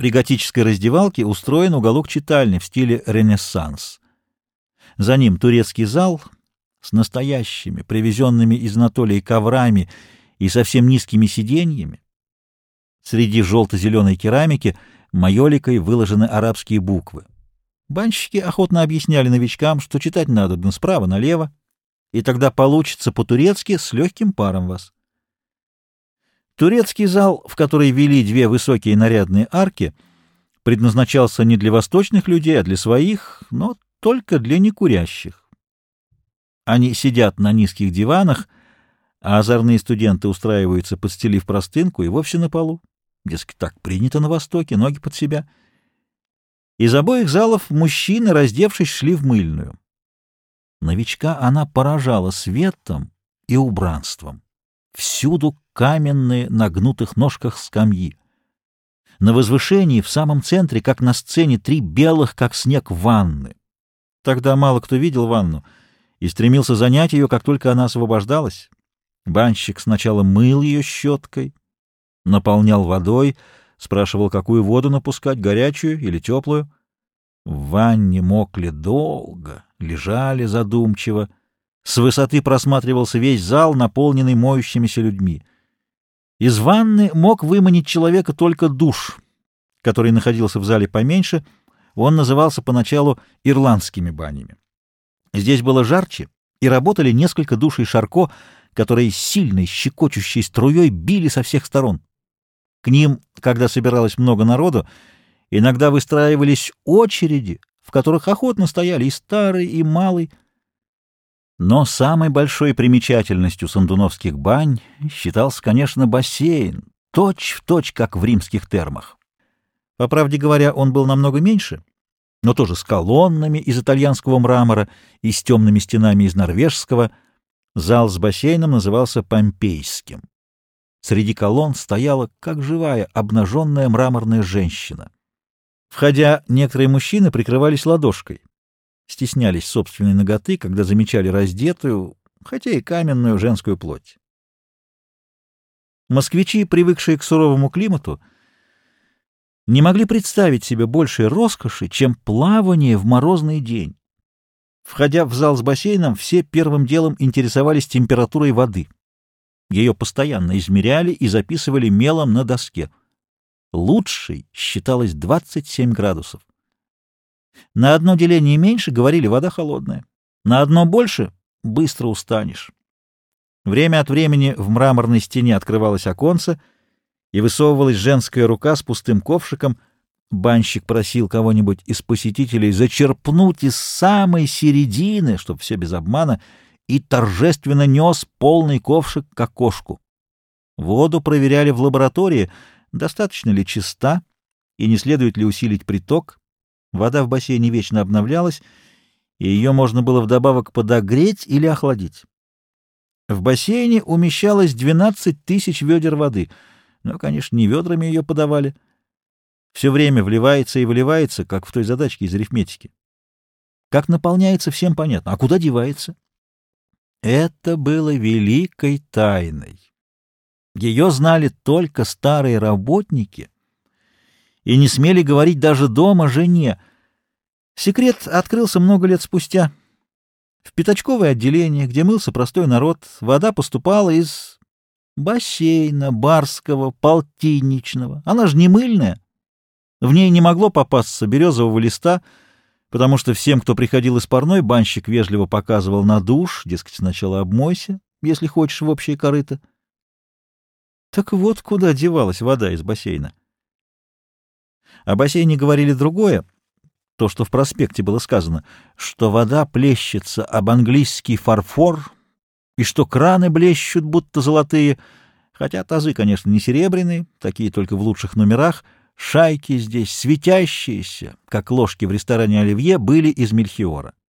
При готической раздевалке устроен уголок читальни в стиле Ренессанс. За ним турецкий зал с настоящими, привезенными из Анатолии коврами и совсем низкими сиденьями. Среди желто-зеленой керамики майоликой выложены арабские буквы. Банщики охотно объясняли новичкам, что читать надо справа налево, и тогда получится по-турецки с легким паром вас. Турецкий зал, в который вели две высокие нарядные арки, предназначался не для восточных людей, а для своих, но только для некурящих. Они сидят на низких диванах, а озорные студенты устраиваются, подстелив простынку, и вовсе на полу. Дескать, так принято на Востоке, ноги под себя. Из обоих залов мужчины, раздевшись, шли в мыльную. Новичка она поражала светом и убранством. Всюду каменные на гнутых ножках скамьи. На возвышении в самом центре, как на сцене, 3 белых, как снег, ванны. Тогда мало кто видел ванну и стремился занять ее, как только она освобождалась. Банщик сначала мыл ее щеткой, наполнял водой, спрашивал, какую воду напускать, горячую или теплую. В ванне мокли долго, лежали задумчиво. С высоты просматривался весь зал, наполненный моющимися людьми. Из ванны мог выманить человека только душ, который находился в зале поменьше. Он назывался поначалу ирландскими банями. Здесь было жарче, и работали несколько душей Шарко, которые сильной щекочущей струей били со всех сторон. К ним, когда собиралось много народу, иногда выстраивались очереди, в которых охотно стояли и старый, и малый. Но самой большой примечательностью сандуновских бань считался, конечно, бассейн, точь-в-точь, как в римских термах. По правде говоря, он был намного меньше, но тоже с колоннами из итальянского мрамора и с темными стенами из норвежского. Зал с бассейном назывался Помпейским. Среди колонн стояла, как живая, обнаженная мраморная женщина. Входя, некоторые мужчины прикрывались ладошкой, стеснялись собственной наготы, когда замечали раздетую, хотя и каменную женскую плоть. Москвичи, привыкшие к суровому климату, не могли представить себе большей роскоши, чем плавание в морозный день. Входя в зал с бассейном, все первым делом интересовались температурой воды. Ее постоянно измеряли и записывали мелом на доске. Лучшей считалось 27 градусов. На одно деление меньше говорили «вода холодная», на одно больше — быстро устанешь. Время от времени в мраморной стене открывалось оконце, и высовывалась женская рука с пустым ковшиком. Банщик просил кого-нибудь из посетителей зачерпнуть из самой середины, чтоб все без обмана, и торжественно нес полный ковшик к окошку. Воду проверяли в лаборатории, достаточно ли чиста и не следует ли усилить приток. Вода в бассейне вечно обновлялась, и ее можно было вдобавок подогреть или охладить. В бассейне умещалось 12 тысяч ведер воды, но, конечно, не ведрами ее подавали. Все время вливается и выливается, как в той задачке из арифметики. Как наполняется, всем понятно, а куда девается? Это было великой тайной. Ее знали только старые работники и не смели говорить даже дома жене. Секрет открылся много лет спустя. В пятачковое отделение, где мылся простой народ, вода поступала из бассейна, барского, полтинничного. Она же не мыльная. В ней не могло попасться березового листа, потому что всем, кто приходил из парной, банщик вежливо показывал на душ, дескать, сначала обмойся, если хочешь, в общее корыто. Так вот куда девалась вода из бассейна. О бассейне говорили другое, то, что в проспекте было сказано, что вода плещется об английский фарфор и что краны блещут, будто золотые, хотя тазы, конечно, не серебряные, такие только в лучших номерах. Шайки здесь, светящиеся, как ложки в ресторане «Оливье», были из мельхиора.